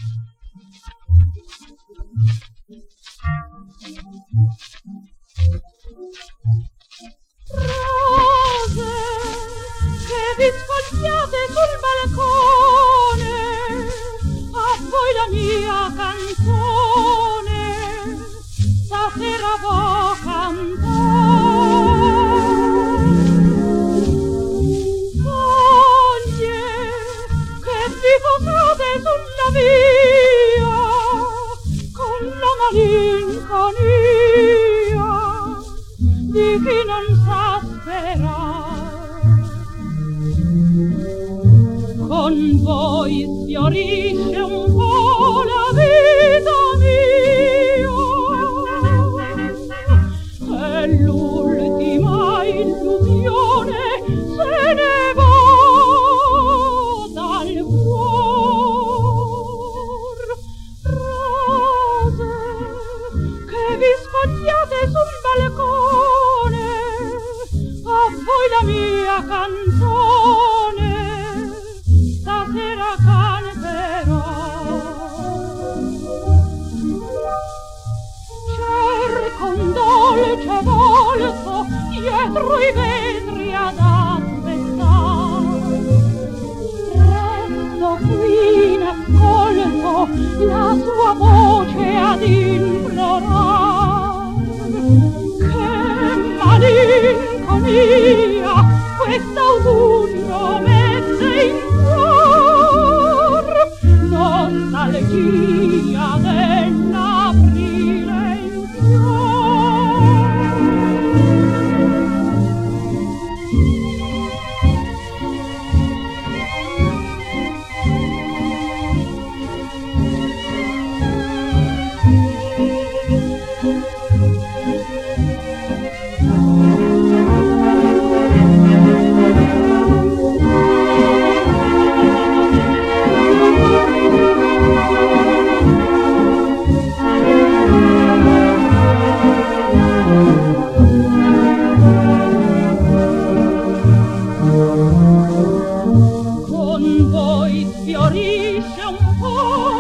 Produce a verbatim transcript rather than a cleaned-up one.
Rose che vi sfogliate sul balcone, a voi la mia canzone stasera vo' cantare. Foglie che vi posate sulla via con la malinconia di chi non sa sperare. Con voi sfiorisce un po' la vita mia e l'ultima illusione se ne va dal cuor. Rose che vi sfogliate sul balcone, a voi la mia canzone stasera canterò. Cerco un dolce volto dietro i vetri ad aspettare. Resto qui nascolto la sua voce ad implorar. Che malinconia quest'autunno mette in cuor, nostalgia dell'aprile in con voi sfiorisce un po'